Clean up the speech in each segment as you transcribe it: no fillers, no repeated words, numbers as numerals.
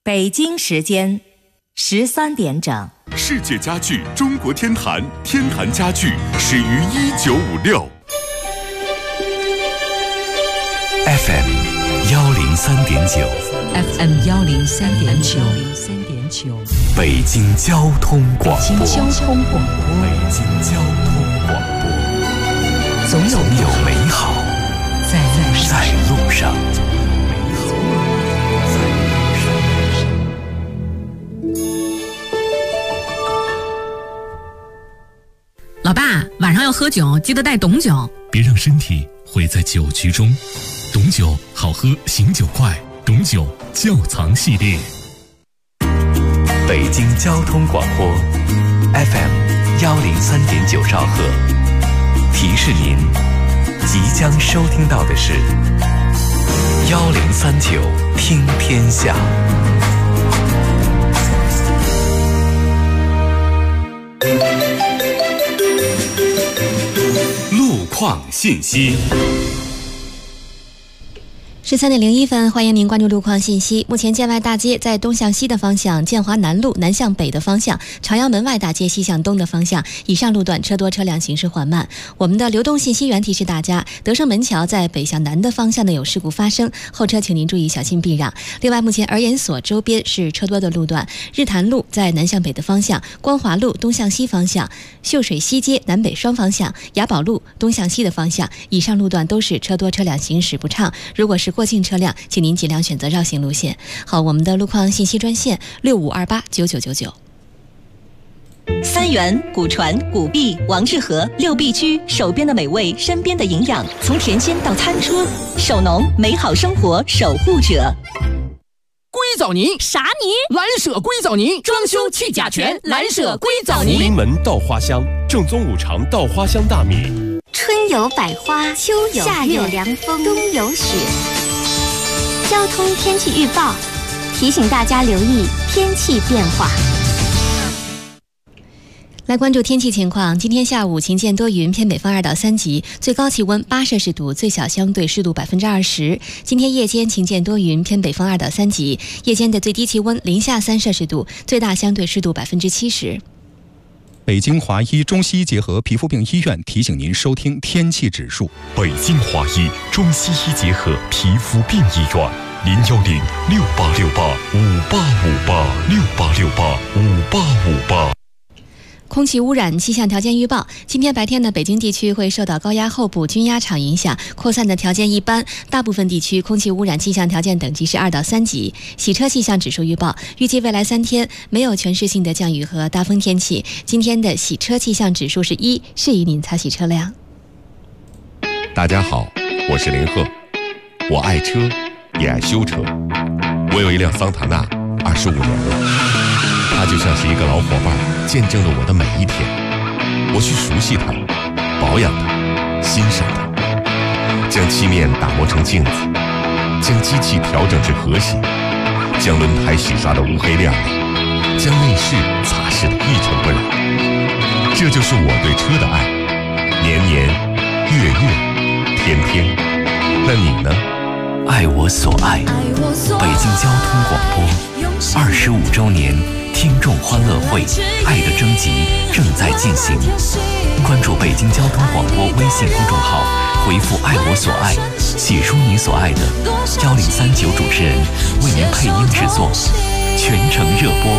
北京时间13点整。 世界家具中国天坛，天坛家具始于1956。 FM 103.9 FM 103.9 北京交通广播。 北京交通广播。 北京交通广播。总有美好在路上。 老爸，晚上要喝酒，记得带董酒。 别让身体毁在酒局中。董酒好喝，醒酒快。董酒窖藏系列。 北京交通广播 FM 103.9兆赫，提示您即将收听到的是1039听天下。 路况信息。 13点01分，欢迎您关注路况信息。目前建外大街在东向西的方向，建华南路南向北的方向，朝阳门外大街西向东的方向，以上路段车多车辆行驶缓慢。我们的流动信息源提示大家，德胜门桥在北向南的方向呢有事故发生，后车请您注意小心避让。另外，目前儿研所周边是车多的路段，日坛路在南向北的方向，光华路东向西方向，秀水西街南北双方向，雅宝路东向西的方向，以上路段都是车多车辆行驶不畅。如果是过境车辆，请您尽量选择绕行路线。好，我们的路况信息专线65289999。 三元、古传、古壁、王致和6必居，手边的美味，身边的营养，从田间到餐桌，手农美好生活守护者。 硅藻泥？ 啥泥？ 蓝舍硅藻泥，装修去甲醛，蓝舍硅藻泥。 福临门稻花香，正宗五常稻花香大米。 春有百花，秋有夏有凉风，冬有雪。交通天气预报提醒大家留意天气变化。 来关注天气情况，今天下午晴间多云，偏北风2到3级，最高气温8摄氏度，最小相对湿度20%。今天夜间晴间多云，偏北风2到3级，夜间的最低气温零下3摄氏度，最大相对湿度70%。 北京华医中西医结合皮肤病医院提醒您收听天气指数。 北京华医中西医结合皮肤病医院，0106868585858，668685858。 空气污染气象条件预报，今天白天呢，北京地区会受到高压候补均压场影响，扩散的条件一般，大部分地区空气污染气象条件等级是2到3级。洗车气象指数预报，预计未来3天没有全市性的降雨和大风天气。今天的洗车气象指数是1，适宜您擦洗车辆。 大家好，我是林鹤，我爱车，也爱修车。我有一辆桑塔纳，25年了。它就像是一个老伙伴，见证了我的每一天。我去熟悉它，保养它，欣赏它，将漆面打磨成镜子，将机器调整至和谐，将轮胎洗刷得乌黑亮丽，将内饰擦拭得一尘不染。这就是我对车的爱，年年，月月，天天。那你呢？ 爱我所爱，北京交通广播25周年听众欢乐会爱的征集正在进行，关注北京交通广播微信公众号，回复爱我所爱，写出你所爱的，1039主持人为您配音制作，全程热播。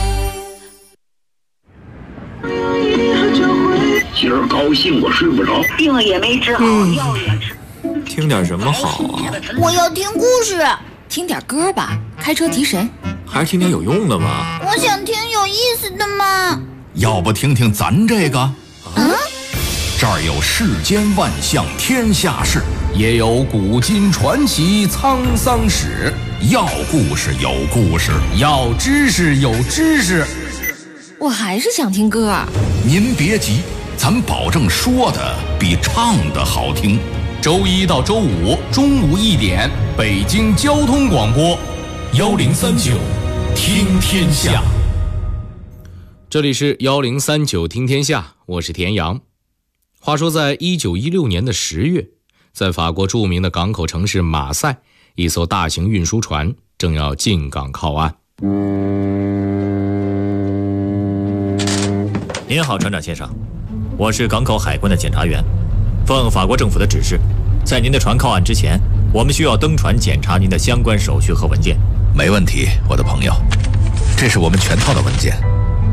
今儿高兴我睡不着， 病也没治好，药也吃。 听点什么好啊？ 我要听故事。 听点歌吧，开车提神。 还是听点有用的吧。 我想听有意思的嘛。 要不听听咱这个？这儿有世间万象天下事，也有古今传奇沧桑史。要故事有故事，要知识有知识。 我还是想听歌。 您别急，咱保证说的比唱的好听。周一到周五中午1点，北京交通广播1039听天下。 这里是1039听天下，我是田阳。话说在1916年的10月，在法国著名的港口城市马赛，一艘大型运输船正要进港靠岸。 您好，船长先生，我是港口海关的检查员，奉法国政府的指示，在您的船靠岸之前，我们需要登船检查您的相关手续和文件。 没问题，我的朋友，这是我们全套的文件。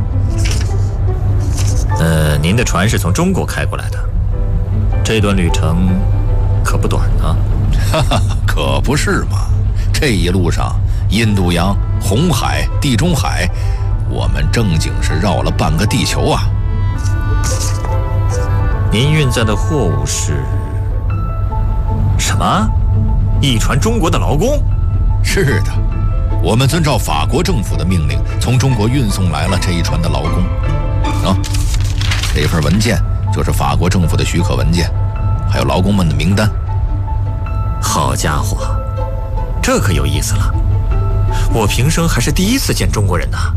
您的船是从中国开过来的，这段旅程可不短啊。 哈哈，可不是嘛！这一路上，印度洋、红海、地中海，我们正经是绕了半个地球啊。 您运载的货物是什么？一船中国的劳工？ 是的，我们遵照法国政府的命令，从中国运送来了这一船的劳工。这份文件就是法国政府的许可文件，还有劳工们的名单。 好家伙，这可有意思了！我平生还是第一次见中国人呐。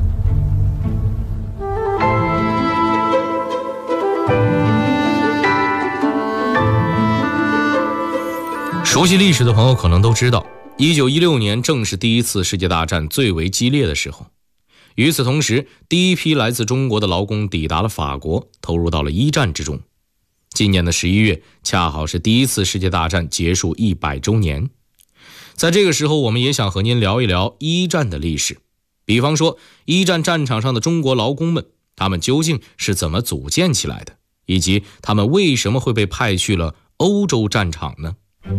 熟悉历史的朋友可能都知道，1916年正是第一次世界大战最为激烈的时候。与此同时，第一批来自中国的劳工抵达了法国，投入到了一战之中。今年的11月，恰好是第一次世界大战结束100周年。在这个时候，我们也想和您聊一聊一战的历史。比方说，一战战场上的中国劳工们，他们究竟是怎么组建起来的，以及他们为什么会被派去了欧洲战场呢？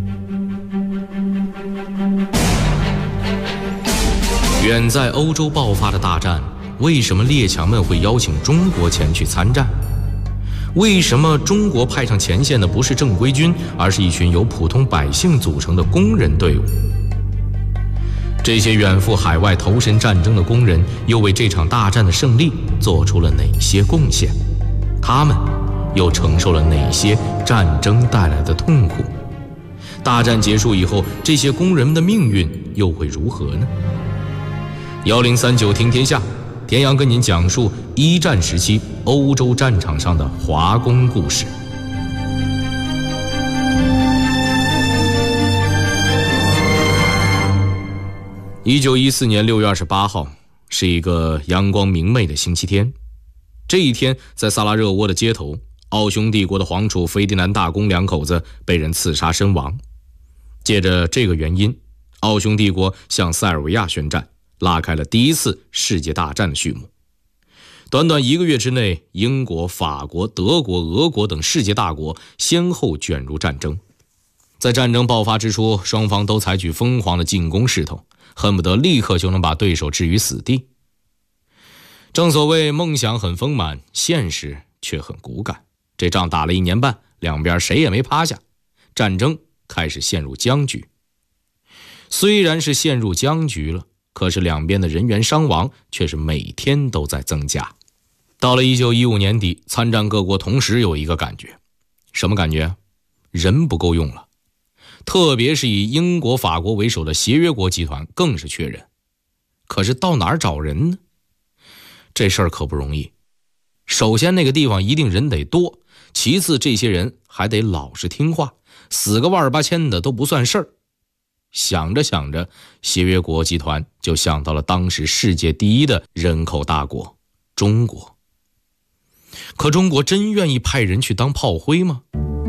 远在欧洲爆发的大战，为什么列强们会邀请中国前去参战？为什么中国派上前线的不是正规军，而是一群由普通百姓组成的工人队伍？这些远赴海外投身战争的工人，又为这场大战的胜利做出了哪些贡献？他们又承受了哪些战争带来的痛苦？大战结束以后，这些工人们的命运又会如何呢？1039听天下，田阳跟您讲述一战时期欧洲战场上的华工故事。1914年6月28号是一个阳光明媚的星期天。这一天，在萨拉热窝的街头，奥匈帝国的皇储斐迪南大公两口子被人刺杀身亡。借着这个原因，奥匈帝国向塞尔维亚宣战，拉开了第一次世界大战的序幕。短短1个月之内，英国、法国、德国、俄国等世界大国先后卷入战争。在战争爆发之初，双方都采取疯狂的进攻势头，恨不得立刻就能把对手置于死地。正所谓梦想很丰满，现实却很骨感。这仗打了1年半，两边谁也没趴下，战争开始陷入僵局。虽然是陷入僵局了，可是两边的人员伤亡却是每天都在增加。到了1915年底，参战各国同时有一个感觉，什么感觉？人不够用了。特别是以英国、法国为首的协约国集团更是缺人。可是到哪儿找人呢？这事儿可不容易。首先那个地方一定人得多，其次这些人还得老实听话，死个万八千的都不算事儿。想着想着，协约国集团就想到了当时世界第一的人口大国中国。可中国真愿意派人去当炮灰吗？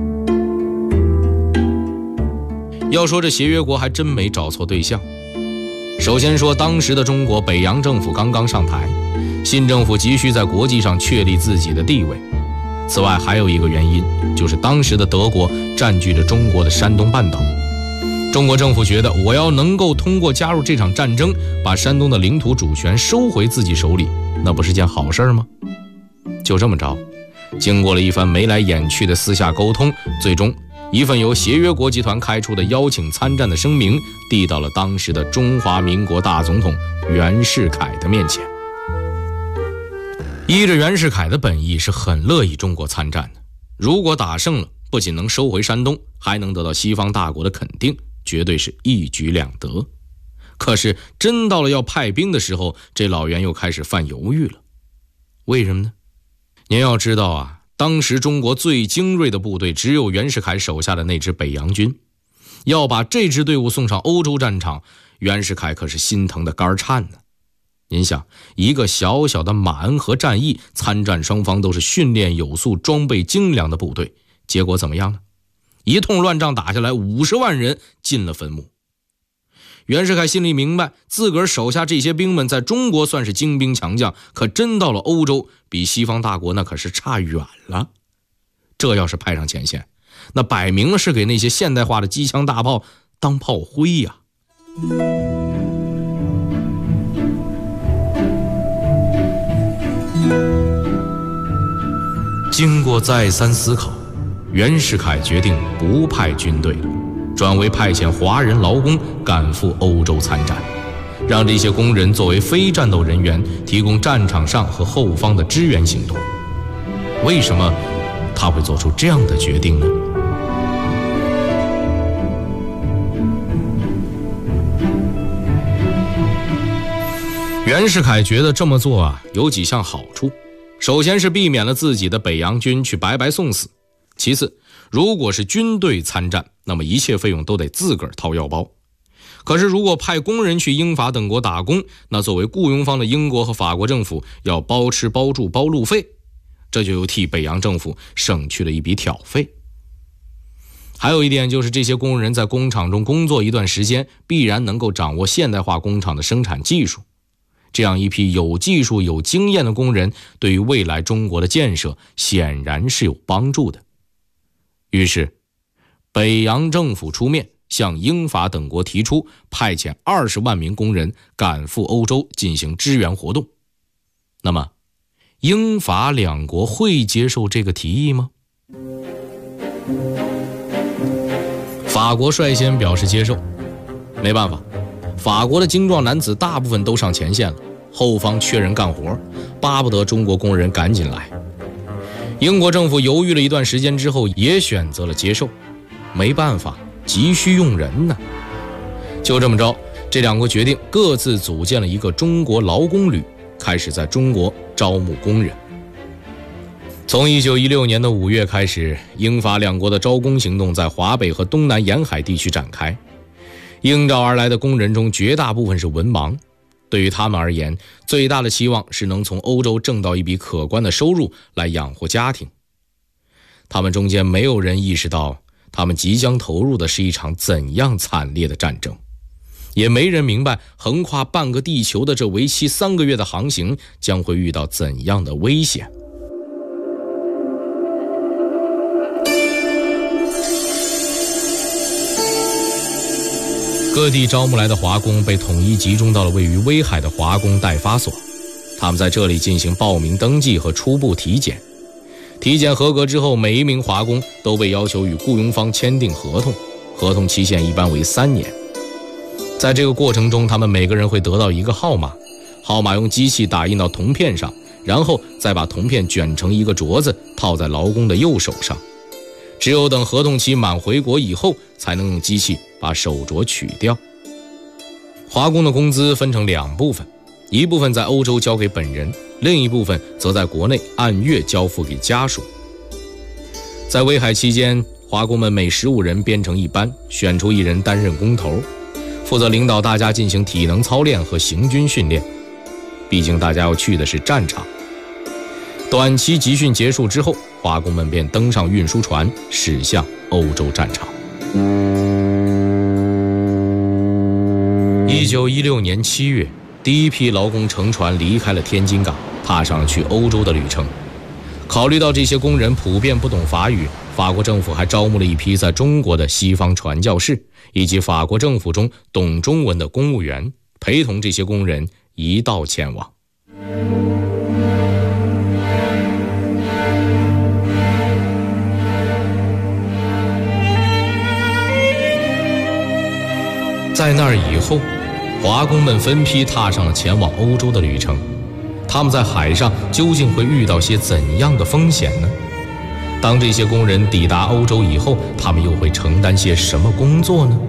要说这协约国还真没找错对象。首先说当时的中国，北洋政府刚刚上台，新政府急需在国际上确立自己的地位。此外还有一个原因，就是当时的德国占据着中国的山东半岛。中国政府觉得，我要能够通过加入这场战争，把山东的领土主权收回自己手里，那不是件好事吗？就这么着，经过了一番眉来眼去的私下沟通，最终一份由协约国集团开出的邀请参战的声明递到了当时的中华民国大总统袁世凯的面前。依着袁世凯的本意，是很乐意中国参战的。如果打胜了，不仅能收回山东，还能得到西方大国的肯定，绝对是一举两得。可是真到了要派兵的时候，这老袁又开始犯犹豫了。为什么呢？您要知道啊，当时中国最精锐的部队只有袁世凯手下的那支北洋军，要把这支队伍送上欧洲战场，袁世凯可是心疼的肝颤呢。 您想，一个小小的马恩河战役，参战双方都是训练有素、装备精良的部队，结果怎么样呢？一通乱仗打下来，50万人进了坟墓。袁世凯心里明白，自个儿手下这些兵们在中国算是精兵强将，可真到了欧洲，比西方大国那可是差远了。这要是派上前线，那摆明了是给那些现代化的机枪大炮当炮灰呀。经过再三思考，袁世凯决定不派军队，转为派遣华人劳工赶赴欧洲参战，让这些工人作为非战斗人员，提供战场上和后方的支援行动。为什么他会做出这样的决定呢？袁世凯觉得这么做有几项好处。首先是避免了自己的北洋军去白白送死，其次，如果是军队参战，那么一切费用都得自个儿掏腰包。可是如果派工人去英法等国打工，那作为雇佣方的英国和法国政府要包吃包住包路费，这就又替北洋政府省去了一笔挑费。还有一点就是，这些工人在工厂中工作一段时间，必然能够掌握现代化工厂的生产技术。这样一批有技术有经验的工人，对于未来中国的建设显然是有帮助的。于是北洋政府出面向英法等国提出派遣20万名工人赶赴欧洲进行支援活动。那么英法两国会接受这个提议吗？法国率先表示接受。没办法，法国的精壮男子大部分都上前线了，后方缺人干活，巴不得中国工人赶紧来。英国政府犹豫了一段时间之后，也选择了接受。没办法，急需用人呢。就这么着，这两国决定各自组建了一个中国劳工旅，开始在中国招募工人。从1916年的5月开始，英法两国的招工行动在华北和东南沿海地区展开。应召而来的工人中，绝大部分是文盲，对于他们而言，最大的期望是能从欧洲挣到一笔可观的收入来养活家庭。他们中间没有人意识到，他们即将投入的是一场怎样惨烈的战争，也没人明白横跨半个地球的这为期3个月的航行将会遇到怎样的危险。各地招募来的华工被统一集中到了位于威海的华工代发所，他们在这里进行报名登记和初步体检。体检合格之后，每一名华工都被要求与雇佣方签订合同，合同期限一般为3年。在这个过程中，他们每个人会得到一个号码，号码用机器打印到铜片上，然后再把铜片卷成一个镯子，套在劳工的右手上。只有等合同期满回国以后，才能用机器把手镯取掉。华工的工资分成2部分，一部分在欧洲交给本人，另一部分则在国内按月交付给家属。在威海期间，华工们每15人编成一班，选出1人担任工头，负责领导大家进行体能操练和行军训练。毕竟大家要去的是战场。短期集训结束之后，华工们便登上运输船，驶向欧洲战场。1916年7月，第一批劳工乘船离开了天津港，踏上了去欧洲的旅程。考虑到这些工人普遍不懂法语，法国政府还招募了一批在中国的西方传教士，以及法国政府中懂中文的公务员，陪同这些工人一道前往。在那儿以后，华工们分批踏上了前往欧洲的旅程。他们在海上究竟会遇到些怎样的风险呢？当这些工人抵达欧洲以后，他们又会承担些什么工作呢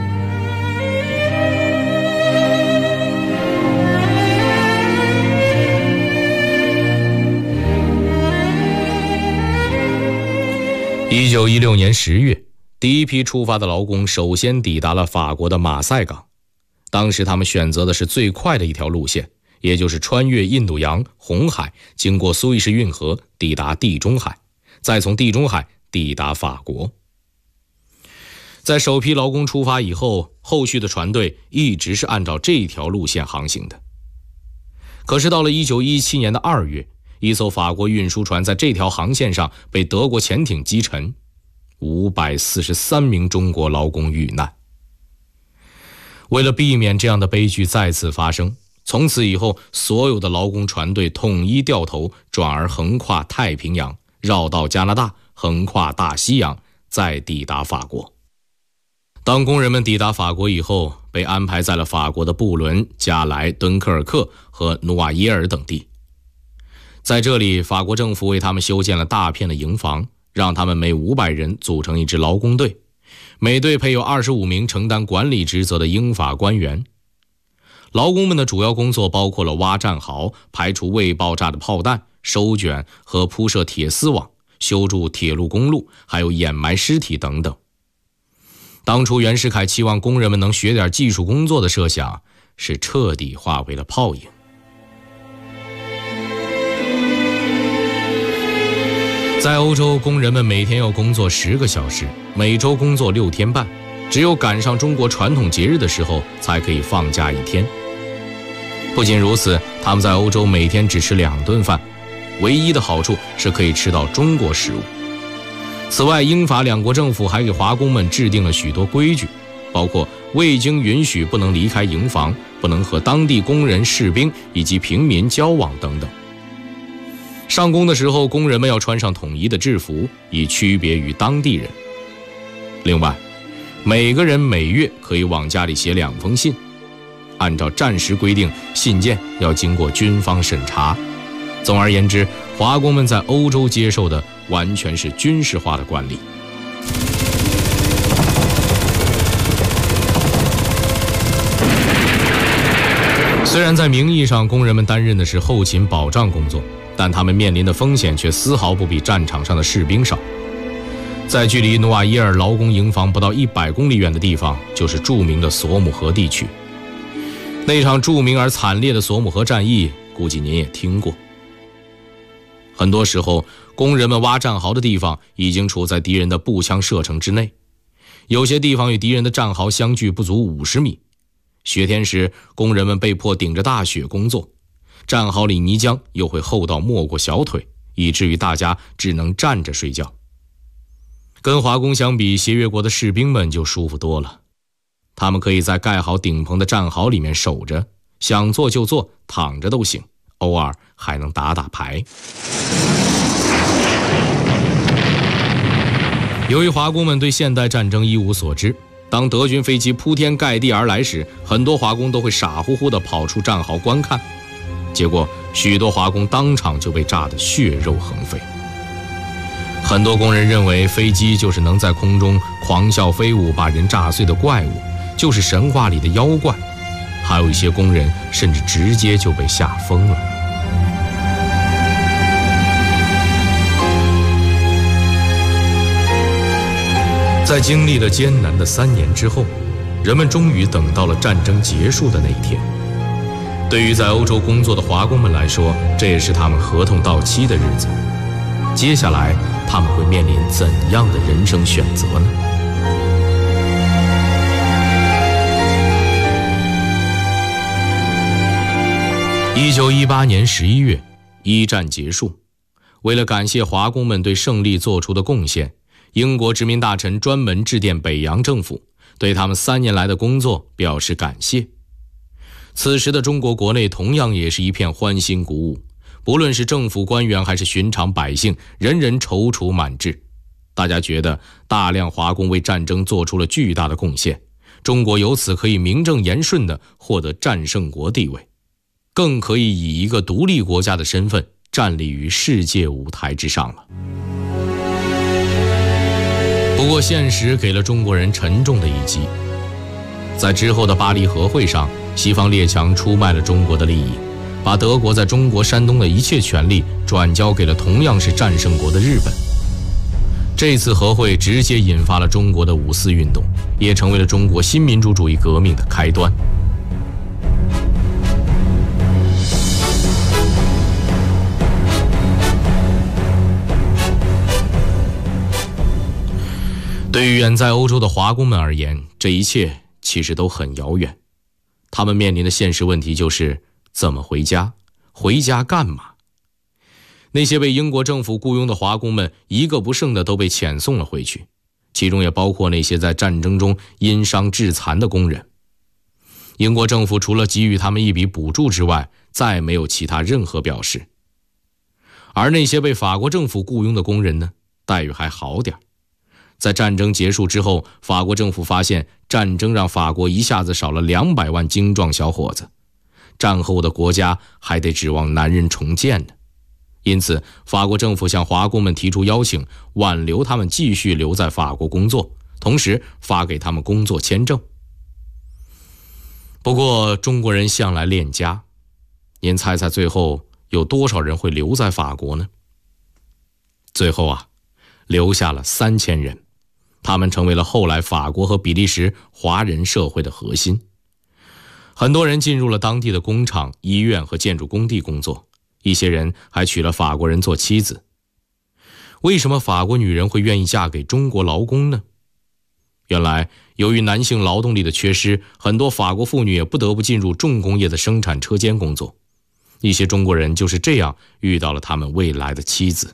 ？1916年10月，第一批出发的劳工首先抵达了法国的马赛港。当时他们选择的是最快的一条路线， 也就是穿越印度洋、红海，经过苏伊士运河抵达地中海，再从地中海抵达法国。在首批劳工出发以后，后续的船队一直是按照这条路线航行的。可是到了1917年的2月，一艘法国运输船在这条航线上被德国潜艇击沉，543名中国劳工遇难。为了避免这样的悲剧再次发生，从此以后，所有的劳工船队统一掉头，转而横跨太平洋，绕道加拿大，横跨大西洋，再抵达法国。当工人们抵达法国以后，被安排在了法国的布伦、加莱、敦刻尔克和努瓦耶尔等地。在这里，法国政府为他们修建了大片的营房，让他们每500人组成一支劳工队，每队配有25名承担管理职责的英法官员。劳工们的主要工作包括了挖战壕、排除未爆炸的炮弹、收卷和铺设铁丝网、修筑铁路公路，还有掩埋尸体等等。当初袁世凯期望工人们能学点技术工作的设想，是彻底化为了泡影。在欧洲，工人们每天要工作10个小时，每周工作6天半，只有赶上中国传统节日的时候才可以放假1天。不仅如此，他们在欧洲每天只吃2顿饭，唯一的好处是可以吃到中国食物。此外，英法两国政府还给华工们制定了许多规矩，包括未经允许不能离开营房，不能和当地工人、士兵以及平民交往等等。上工的时候，工人们要穿上统一的制服，以区别于当地人。另外，每个人每月可以往家里写2封信，按照战时规定，信件要经过军方审查。总而言之，华工们在欧洲接受的完全是军事化的管理。虽然在名义上工人们担任的是后勤保障工作，但他们面临的风险却丝毫不比战场上的士兵少。在距离努瓦耶尔劳工营房不到100公里远的地方，就是著名的索姆河地区。那场著名而惨烈的索姆河战役，估计您也听过。很多时候，工人们挖战壕的地方已经处在敌人的步枪射程之内，有些地方与敌人的战壕相距不足50米。雪天时，工人们被迫顶着大雪工作，战壕里泥浆又会厚到没过小腿，以至于大家只能站着睡觉。跟华工相比，协约国的士兵们就舒服多了，他们可以在盖好顶棚的战壕里面守着，想坐就坐，躺着都行，偶尔还能打打牌。由于华工们对现代战争一无所知，当德军飞机铺天盖地而来时，很多华工都会傻乎乎地跑出战壕观看，结果许多华工当场就被炸得血肉横飞。很多工人认为飞机就是能在空中狂笑飞舞把人炸碎的怪物，就是神话里的妖怪，还有一些工人甚至直接就被吓疯了。在经历了艰难的3年之后，人们终于等到了战争结束的那一天。对于在欧洲工作的华工们来说，这也是他们合同到期的日子。接下来他们会面临怎样的人生选择呢？1918年11月，一战结束。为了感谢华工们对胜利做出的贡献，英国殖民大臣专门致电北洋政府，对他们3年来的工作表示感谢。此时的中国国内同样也是一片欢欣鼓舞，不论是政府官员还是寻常百姓，人人踌躇满志。大家觉得大量华工为战争做出了巨大的贡献，中国由此可以名正言顺地获得战胜国地位，更可以以一个独立国家的身份站立于世界舞台之上了。不过现实给了中国人沉重的一击。在之后的巴黎和会上，西方列强出卖了中国的利益，把德国在中国山东的一切权利转交给了同样是战胜国的日本。这次和会直接引发了中国的五四运动，也成为了中国新民主主义革命的开端。 对于远在欧洲的华工们而言，这一切其实都很遥远。他们面临的现实问题就是怎么回家，回家干嘛？那些被英国政府雇佣的华工们一个不剩的都被遣送了回去，其中也包括那些在战争中因伤致残的工人。英国政府除了给予他们一笔补助之外，再没有其他任何表示。而那些被法国政府雇佣的工人呢，待遇还好点。在战争结束之后，法国政府发现战争让法国一下子少了200万精壮小伙子，战后的国家还得指望男人重建呢。因此，法国政府向华工们提出邀请，挽留他们继续留在法国工作，同时发给他们工作签证。不过，中国人向来恋家，您猜猜最后有多少人会留在法国呢？最后留下了3000人。他们成为了后来法国和比利时华人社会的核心。很多人进入了当地的工厂、医院和建筑工地工作，一些人还娶了法国人做妻子。为什么法国女人会愿意嫁给中国劳工呢？原来，由于男性劳动力的缺失，很多法国妇女也不得不进入重工业的生产车间工作。一些中国人就是这样遇到了他们未来的妻子。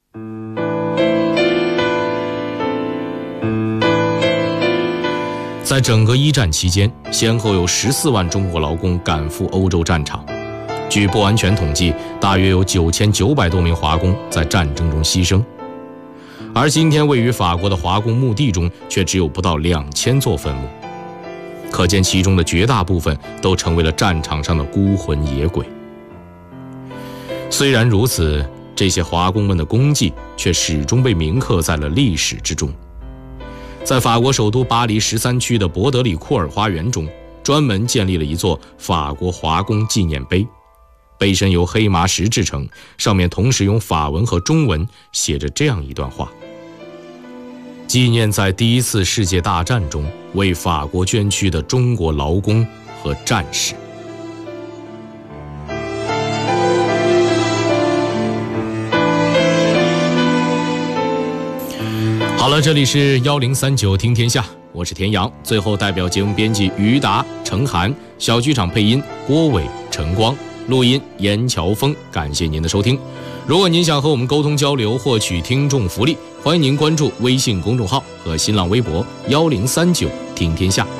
在整个一战期间，先后有14万中国劳工赶赴欧洲战场。据不完全统计，大约有9900多名华工在战争中牺牲。而今天位于法国的华工墓地中，却只有不到2000座坟墓，可见其中的绝大部分都成为了战场上的孤魂野鬼。虽然如此，这些华工们的功绩却始终被铭刻在了历史之中。在法国首都巴黎13区的博德里库尔花园中，专门建立了一座法国华工纪念碑，碑身由黑麻石制成，上面同时用法文和中文写着这样一段话：纪念在第一次世界大战中为法国捐躯的中国劳工和战士。好了，这里是1039听天下，我是田阳。最后代表节目编辑于达、程涵，小剧场配音郭伟、陈光，录音严乔峰。感谢您的收听。如果您想和我们沟通交流，获取听众福利，欢迎您关注微信公众号和新浪微博1039听天下。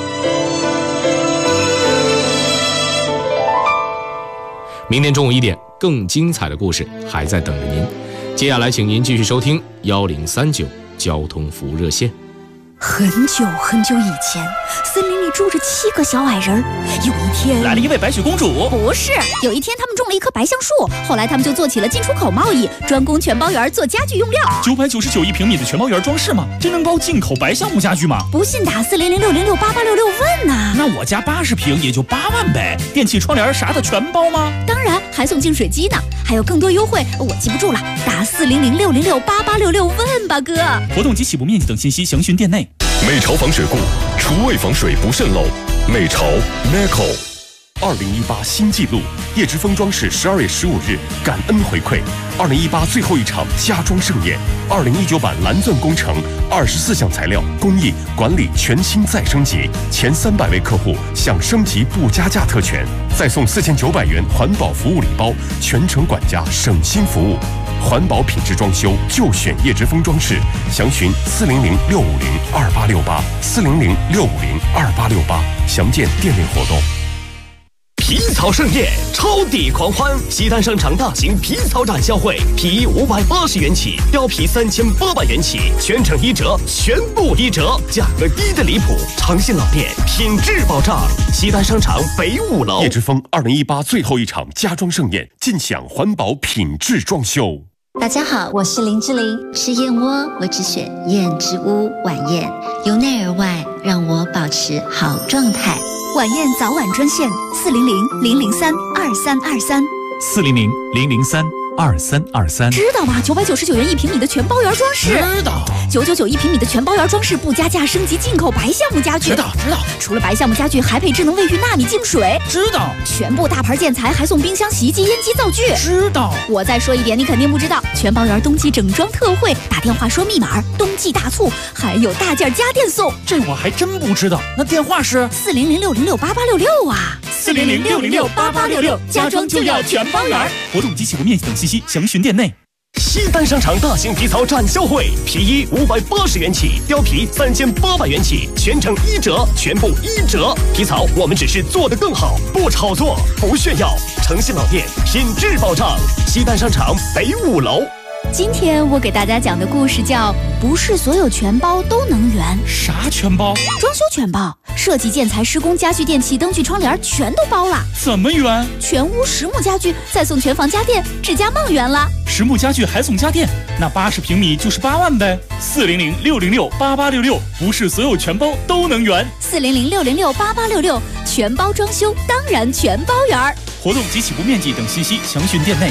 明天中午1点，更精彩的故事还在等着您。接下来请您继续收听1039交通服务热线。 很久很久以前，森林里住着7个小矮人。有一天， 来了一位白雪公主。 不是，有一天他们种了一棵白橡树，后来他们就做起了进出口贸易，专攻全包园做家具用料。 999亿平米的全包园装饰吗？真能包进口白橡木家具吗？ 不信打40060688866问呐。 那我家80平也就8万呗。电器窗帘啥的全包吗？ 当然，还送净水机呢，还有更多优惠，我记不住了，打40060688866问吧，哥。 活动及起步面积等信息详询店内。 美潮防水库，厨卫防水不渗漏。美潮 Meco。2018新纪录，叶之峰装饰12月15日感恩回馈，2018最后一场家装盛宴，2019版蓝钻工程24项材料工艺管理全新再升级，前300位客户享升级不加价特权，再送4900元环保服务礼包，全程管家省心服务。环保品质装修就选叶之峰装饰，详询400-650-2868，400-650-2868，详见店内活动。 皮草盛宴，超抵狂欢！西单商场大型皮草展销会，皮衣580元起，貂皮3800元起，全程1折，全部1折，价格低得离谱，长信老店，品质保障。西单商场北5楼。 叶之峰2018最后一场家装盛宴，尽享环保品质装修。 大家好，我是林志玲，吃燕窝我只选燕之屋晚宴，由内而外让我保持好状态。 晚宴早晚专线400-003-2323，400-003-2323。 2323。 知道吗？999元1平米的全包圆装饰。 知道。 9991平米的全包圆装饰不加价，升级进口白橡木家具。 知道。 除了白橡木家具，还配智能卫浴纳米净水。 知道。 全部大牌建材还送冰箱、洗衣机、烟机、灶具。 知道。 我再说一点，你肯定不知道，全包圆冬季整装特惠，打电话说密码，冬季大促，还有大件家电送。 这我还真不知道。那电话是 40060688866啊 ，40060688866，家装就要全包圆。 活动及起步面积等信息详询店内。 西单商场大型皮草展销会，皮衣580元起，貂皮3800元起，全程1折，全部1折。皮草我们只是做得更好，不炒作，不炫耀，诚信老店，品质保障。西单商场北5楼。 今天我给大家讲的故事叫不是所有全包都能圆。 啥全包？ 装修全包，设计、建材、施工、家具、电器、灯具、窗帘全都包了。 怎么圆？ 全屋实木家具，再送全房家电，指甲梦圆了。 实木家具还送家电，那80平米就是8万呗。40060668866，不是所有全包都能圆。 40060688866，全包装修当然全包圆。 活动及起步面积等信息详询店内。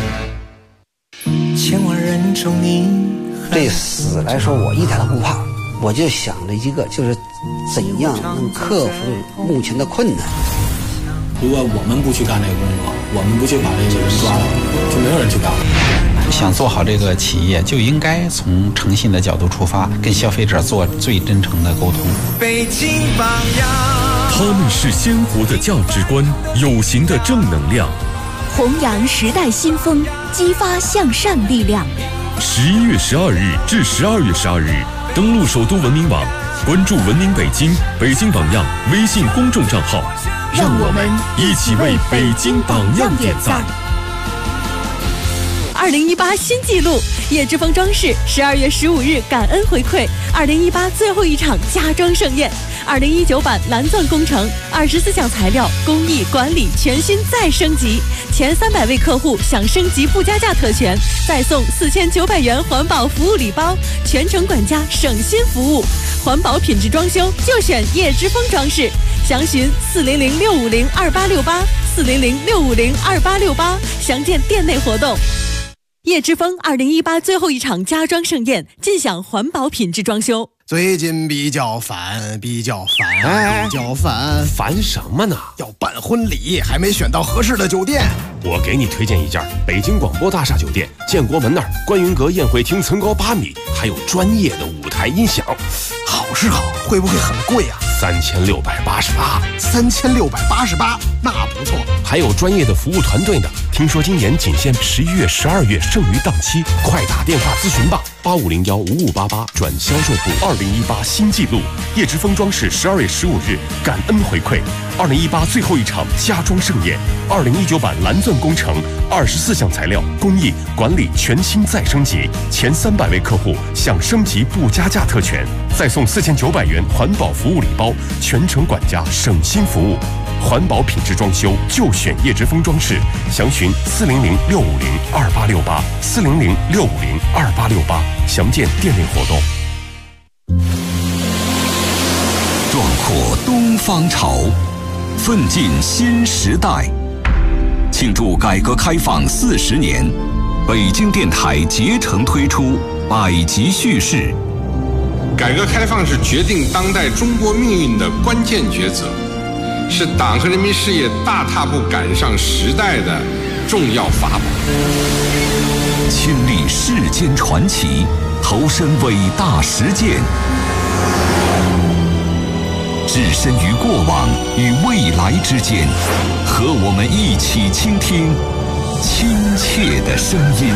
千万人中你，对死来说我一点都不怕，我就想着一个，就是怎样能克服目前的困难。 如果我们不去干这个工作，我们不去把这个人抓了，就没有人去干了。 想做好这个企业，就应该从诚信的角度出发，跟消费者做最真诚的沟通。 北京榜样， 他们是鲜活的价值观，有形的正能量， 弘扬时代新风，激发向善力量。 11月12日至12月12日，登录首都文明网，关注文明北京、北京榜样微信公众账号， 让我们一起为北京榜样点赞。 2018新纪录，叶之峰装饰12月15日感恩回馈2018最后一场家装盛宴，2019版蓝钻工程24项材料工艺管理全新再升级，前300位客户享升级不加价特权，再送4900元环保服务礼包，全程管家省心服务，环保品质装修就选叶之峰装饰，详询400-650-2868，400-650-2868，详见店内活动。叶之峰2018最后一场家装盛宴，尽享环保品质装修。 最近比较烦， 烦什么呢？ 要办婚礼，还没选到合适的酒店。 我给你推荐一家北京广播大厦酒店，建国门那儿观云阁宴会厅层高8米，还有专业的舞台音响。 好是好，会不会很贵啊？3688，那不错。 还有专业的服务团队呢。听说今年仅限11月、12月剩余档期，快打电话咨询吧，85015588转销售部。2018新纪录，叶之峰装饰12月15日感恩回馈2018最后一场家装盛宴，2019版蓝钻工程24项材料工艺管理全新再升级，前300位客户享升级不加价特权，再送4900元环保服务礼包，全程管家省心服务。环保品质装修就选叶之峰装饰，详询400-650-2868，400-650-2868，详见店内活动。 壮阔东方潮，奋进新时代。庆祝改革开放40年，北京电台竭诚推出百集叙事。 改革开放是决定当代中国命运的关键抉择，是党和人民事业大踏步赶上时代的重要法宝。 亲历世间传奇，投身伟大实践，置身于过往与未来之间，和我们一起倾听亲切的声音。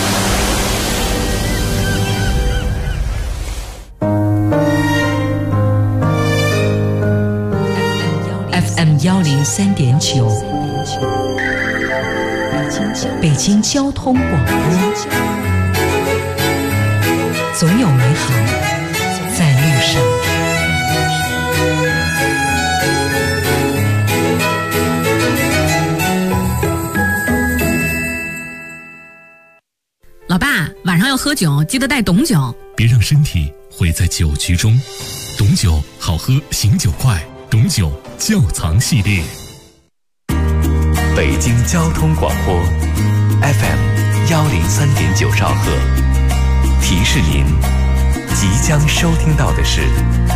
FM103.9，北京交通广播，总有美好在路上。 老爸，晚上要喝酒，记得带董酒， 别让身体毁在酒局中。董酒好喝，醒酒快。董酒窖藏系列。 北京交通广播 FM103.9兆赫。提示您，即将收听到的是